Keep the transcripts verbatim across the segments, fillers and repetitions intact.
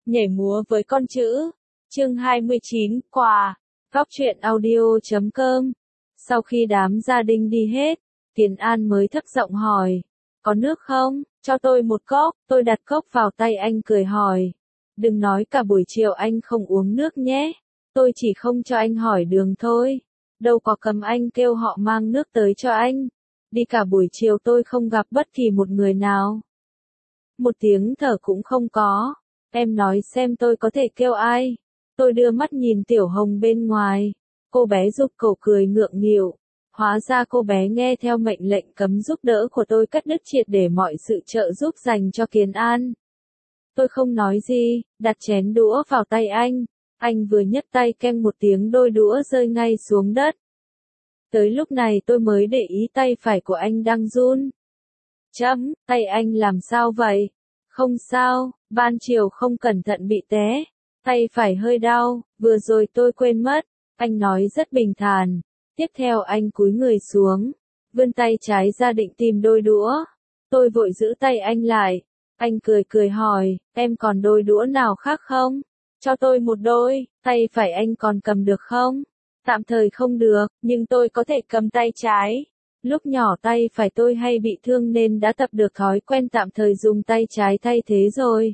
Nhảy múa với con chữ. Chương hai mươi chín, quà. Góc truyện audio chấm com. Sau khi đám gia đình đi hết, Tiền An mới thấp giọng hỏi. Có nước không? Cho tôi một cốc. Tôi đặt cốc vào tay anh cười hỏi. Đừng nói cả buổi chiều anh không uống nước nhé. Tôi chỉ không cho anh hỏi đường thôi. Đâu có cấm anh kêu họ mang nước tới cho anh. Đi cả buổi chiều tôi không gặp bất kỳ một người nào. Một tiếng thở cũng không có. Em nói xem tôi có thể kêu ai. Tôi đưa mắt nhìn Tiểu Hồng bên ngoài. Cô bé giúp cậu cười ngượng nghịu. Hóa ra cô bé nghe theo mệnh lệnh cấm giúp đỡ của tôi cắt đứt triệt để mọi sự trợ giúp dành cho Kiến An. Tôi không nói gì, đặt chén đũa vào tay anh. Anh vừa nhấc tay keng một tiếng đôi đũa rơi ngay xuống đất. Tới lúc này tôi mới để ý tay phải của anh đang run. Chấm, tay anh làm sao vậy? Không sao, ban chiều không cẩn thận bị té. Tay phải hơi đau, vừa rồi tôi quên mất. Anh nói rất bình thản. Tiếp theo anh cúi người xuống. Vươn tay trái ra định tìm đôi đũa. Tôi vội giữ tay anh lại. Anh cười cười hỏi, em còn đôi đũa nào khác không? Cho tôi một đôi, tay phải anh còn cầm được không? Tạm thời không được, nhưng tôi có thể cầm tay trái. Lúc nhỏ tay phải tôi hay bị thương nên đã tập được thói quen tạm thời dùng tay trái thay thế rồi.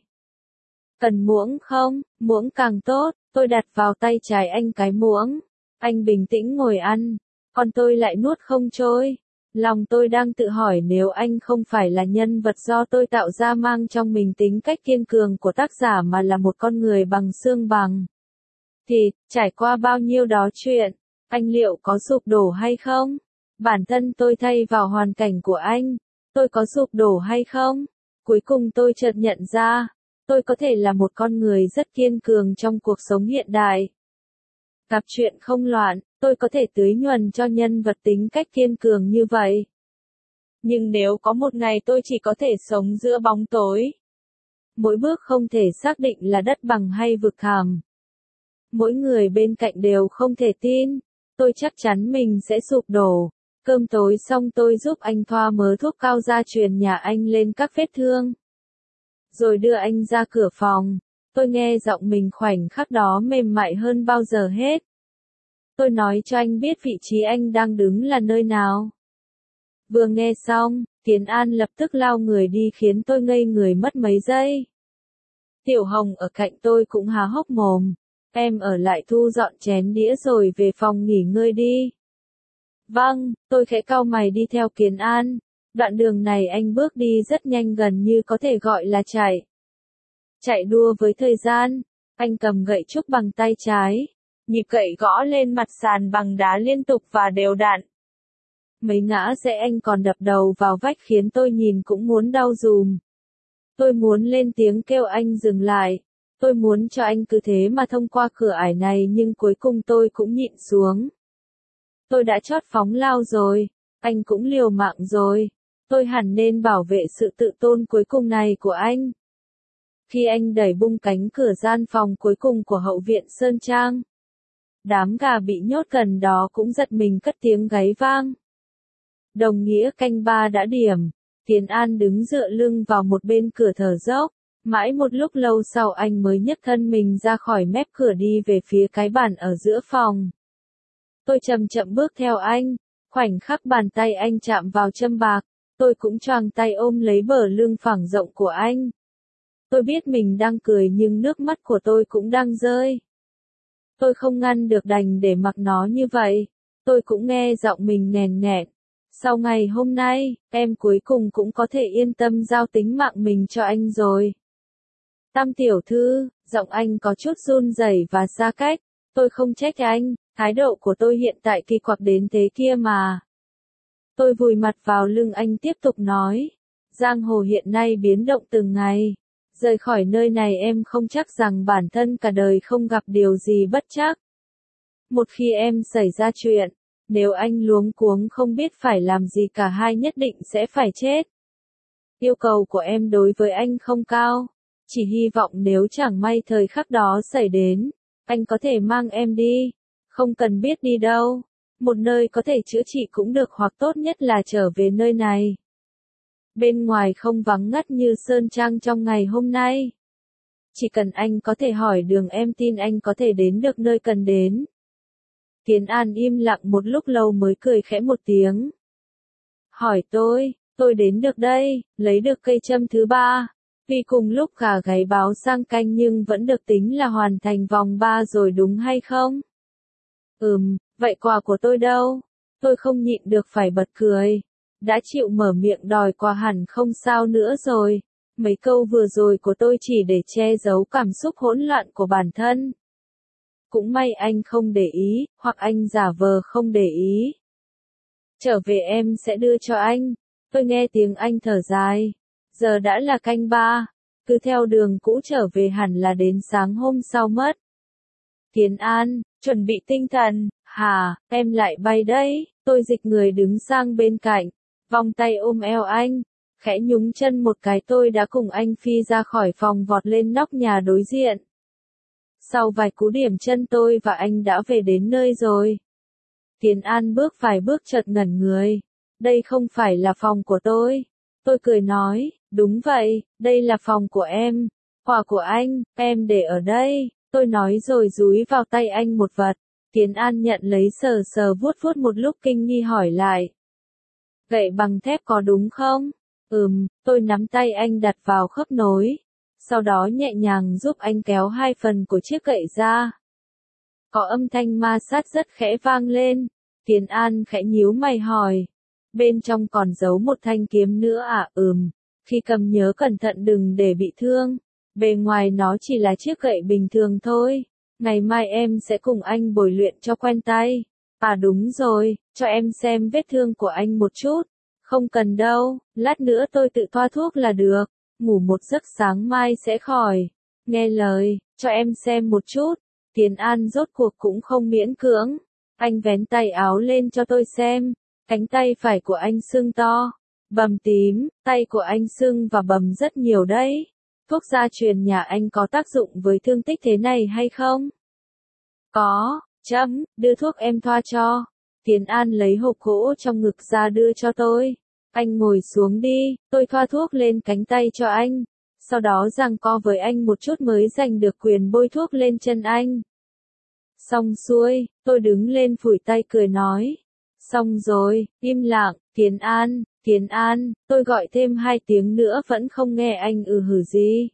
Cần muỗng không? Muỗng càng tốt, tôi đặt vào tay trái anh cái muỗng. Anh bình tĩnh ngồi ăn, còn tôi lại nuốt không trôi. Lòng tôi đang tự hỏi nếu anh không phải là nhân vật do tôi tạo ra mang trong mình tính cách kiên cường của tác giả mà là một con người bằng xương bằng. Thì, trải qua bao nhiêu đó chuyện, anh liệu có sụp đổ hay không? Bản thân tôi thay vào hoàn cảnh của anh, tôi có sụp đổ hay không? Cuối cùng tôi chợt nhận ra, tôi có thể là một con người rất kiên cường trong cuộc sống hiện đại. Gặp chuyện không loạn, tôi có thể tưới nhuần cho nhân vật tính cách kiên cường như vậy. Nhưng nếu có một ngày tôi chỉ có thể sống giữa bóng tối, mỗi bước không thể xác định là đất bằng hay vực thẳm, mỗi người bên cạnh đều không thể tin, tôi chắc chắn mình sẽ sụp đổ. Cơm tối xong tôi giúp anh thoa mớ thuốc cao gia truyền nhà anh lên các vết thương. Rồi đưa anh ra cửa phòng. Tôi nghe giọng mình khoảnh khắc đó mềm mại hơn bao giờ hết. Tôi nói cho anh biết vị trí anh đang đứng là nơi nào. Vừa nghe xong, Kiến An lập tức lao người đi khiến tôi ngây người mất mấy giây. Tiểu Hồng ở cạnh tôi cũng há hốc mồm. Em ở lại thu dọn chén đĩa rồi về phòng nghỉ ngơi đi. Vâng, tôi khẽ cau mày đi theo Kiến An. Đoạn đường này anh bước đi rất nhanh gần như có thể gọi là chạy. Chạy đua với thời gian. Anh cầm gậy trúc bằng tay trái. Nhịp gậy gõ lên mặt sàn bằng đá liên tục và đều đặn. Mấy ngã rẽ anh còn đập đầu vào vách khiến tôi nhìn cũng muốn đau dùm. Tôi muốn lên tiếng kêu anh dừng lại. Tôi muốn cho anh cứ thế mà thông qua cửa ải này nhưng cuối cùng tôi cũng nhịn xuống. Tôi đã chót phóng lao rồi, anh cũng liều mạng rồi. Tôi hẳn nên bảo vệ sự tự tôn cuối cùng này của anh. Khi anh đẩy bung cánh cửa gian phòng cuối cùng của hậu viện Sơn Trang, đám gà bị nhốt gần đó cũng giật mình cất tiếng gáy vang. Đồng nghĩa canh ba đã điểm, Kiến An đứng dựa lưng vào một bên cửa thở dốc. Mãi một lúc lâu sau anh mới nhấc thân mình ra khỏi mép cửa đi về phía cái bàn ở giữa phòng. Tôi chậm chậm bước theo anh, khoảnh khắc bàn tay anh chạm vào châm bạc, tôi cũng choàng tay ôm lấy bờ lưng phẳng rộng của anh. Tôi biết mình đang cười nhưng nước mắt của tôi cũng đang rơi. Tôi không ngăn được đành để mặc nó như vậy. Tôi cũng nghe giọng mình nghèn nghẹn. Sau ngày hôm nay, em cuối cùng cũng có thể yên tâm giao tính mạng mình cho anh rồi. Tam tiểu thư, giọng anh có chút run rẩy và xa cách. Tôi không trách anh, thái độ của tôi hiện tại kỳ quặc đến thế kia mà. Tôi vùi mặt vào lưng anh tiếp tục nói. Giang hồ hiện nay biến động từng ngày. Rời khỏi nơi này em không chắc rằng bản thân cả đời không gặp điều gì bất trắc. Một khi em xảy ra chuyện, nếu anh luống cuống không biết phải làm gì cả hai nhất định sẽ phải chết. Yêu cầu của em đối với anh không cao. Chỉ hy vọng nếu chẳng may thời khắc đó xảy đến, anh có thể mang em đi. Không cần biết đi đâu. Một nơi có thể chữa trị cũng được hoặc tốt nhất là trở về nơi này. Bên ngoài không vắng ngắt như Sơn Trang trong ngày hôm nay. Chỉ cần anh có thể hỏi đường em tin anh có thể đến được nơi cần đến. Tiến An im lặng một lúc lâu mới cười khẽ một tiếng. Hỏi tôi, tôi đến được đây, lấy được cây châm thứ ba. Vì cùng lúc gà gáy báo sang canh nhưng vẫn được tính là hoàn thành vòng ba rồi đúng hay không? Ừm, vậy quà của tôi đâu? Tôi không nhịn được phải bật cười. Đã chịu mở miệng đòi quà hẳn không sao nữa rồi. Mấy câu vừa rồi của tôi chỉ để che giấu cảm xúc hỗn loạn của bản thân. Cũng may anh không để ý, hoặc anh giả vờ không để ý. Trở về em sẽ đưa cho anh. Tôi nghe tiếng anh thở dài. Giờ đã là canh ba. Cứ theo đường cũ trở về hẳn là đến sáng hôm sau mất. Tiến An, chuẩn bị tinh thần. Hà, em lại bay đấy. Tôi dịch người đứng sang bên cạnh. Vòng tay ôm eo anh. Khẽ nhúng chân một cái tôi đã cùng anh phi ra khỏi phòng vọt lên nóc nhà đối diện. Sau vài cú điểm chân tôi và anh đã về đến nơi rồi. Tiến An bước vài bước chợt ngẩn người. Đây không phải là phòng của tôi. Tôi cười nói, đúng vậy, đây là phòng của em. Quà của anh, em để ở đây. Tôi nói rồi dúi vào tay anh một vật. Tiến An nhận lấy sờ sờ vuốt vuốt một lúc kinh nghi hỏi lại. Gậy bằng thép có đúng không? Ừm, tôi nắm tay anh đặt vào khớp nối. Sau đó nhẹ nhàng giúp anh kéo hai phần của chiếc gậy ra. Có âm thanh ma sát rất khẽ vang lên. Tiến An khẽ nhíu mày hỏi. Bên trong còn giấu một thanh kiếm nữa à? Ừm, khi cầm nhớ cẩn thận đừng để bị thương. Bề ngoài nó chỉ là chiếc gậy bình thường thôi. Ngày mai em sẽ cùng anh bồi luyện cho quen tay. À đúng rồi, cho em xem vết thương của anh một chút. Không cần đâu, lát nữa tôi tự thoa thuốc là được. Ngủ một giấc sáng mai sẽ khỏi. Nghe lời, cho em xem một chút. Tiến An rốt cuộc cũng không miễn cưỡng. Anh vén tay áo lên cho tôi xem. Cánh tay phải của anh sưng to. Bầm tím, tay của anh sưng và bầm rất nhiều đấy. Thuốc gia truyền nhà anh có tác dụng với thương tích thế này hay không? Có, chấm, đưa thuốc em thoa cho. Tiến An lấy hộp gỗ trong ngực ra đưa cho tôi. Anh ngồi xuống đi, tôi thoa thuốc lên cánh tay cho anh. Sau đó giằng co với anh một chút mới giành được quyền bôi thuốc lên chân anh. Xong xuôi, tôi đứng lên phủi tay cười nói. Xong rồi, im lặng, Tiến An, Tiến An, tôi gọi thêm hai tiếng nữa vẫn không nghe anh ừ hử gì.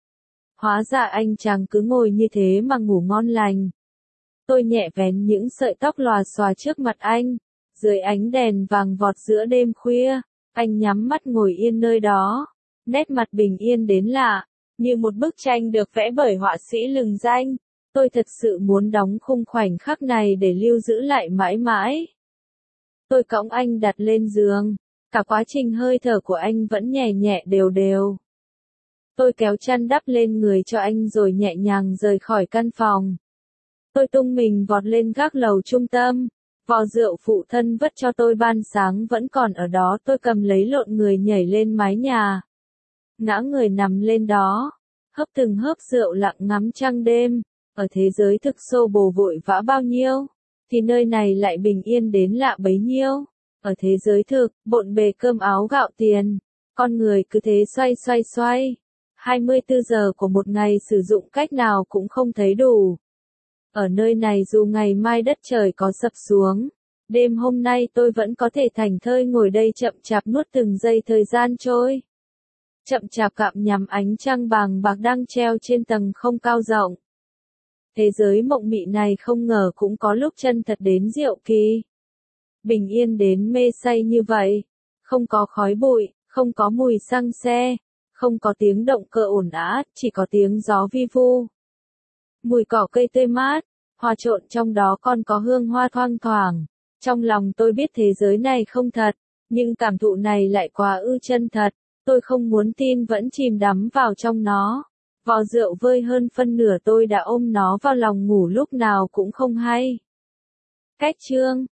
Hóa ra anh chàng cứ ngồi như thế mà ngủ ngon lành. Tôi nhẹ vén những sợi tóc lòa xòa trước mặt anh. Dưới ánh đèn vàng vọt giữa đêm khuya, anh nhắm mắt ngồi yên nơi đó. Nét mặt bình yên đến lạ, như một bức tranh được vẽ bởi họa sĩ lừng danh. Tôi thật sự muốn đóng khung khoảnh khắc này để lưu giữ lại mãi mãi. Tôi cõng anh đặt lên giường. Cả quá trình hơi thở của anh vẫn nhẹ nhẹ đều đều. Tôi kéo chăn đắp lên người cho anh rồi nhẹ nhàng rời khỏi căn phòng. Tôi tung mình vọt lên gác lầu trung tâm. Vò rượu phụ thân vất cho tôi ban sáng vẫn còn ở đó. Tôi cầm lấy lộn người nhảy lên mái nhà. Ngã người nằm lên đó. Hớp từng hớp rượu lặng ngắm trăng đêm. Ở thế giới thực xô bồ vội vã bao nhiêu, thì nơi này lại bình yên đến lạ bấy nhiêu. Ở thế giới thực, bộn bề cơm áo gạo tiền, con người cứ thế xoay xoay xoay. hai mươi tư giờ của một ngày sử dụng cách nào cũng không thấy đủ. Ở nơi này dù ngày mai đất trời có sập xuống, đêm hôm nay tôi vẫn có thể thảnh thơi ngồi đây chậm chạp nuốt từng giây thời gian trôi. Chậm chạp cạm nhắm ánh trăng bàng bạc đang treo trên tầng không cao rộng. Thế giới mộng mị này không ngờ cũng có lúc chân thật đến diệu kỳ. Bình yên đến mê say như vậy. Không có khói bụi, không có mùi xăng xe, không có tiếng động cơ ồn ào, chỉ có tiếng gió vi vu. Mùi cỏ cây tươi mát, hòa trộn trong đó còn có hương hoa thoang thoảng. Trong lòng tôi biết thế giới này không thật, nhưng cảm thụ này lại quá ư chân thật. Tôi không muốn tin vẫn chìm đắm vào trong nó. Vò rượu vơi hơn phân nửa tôi đã ôm nó vào lòng ngủ lúc nào cũng không hay. Cách chương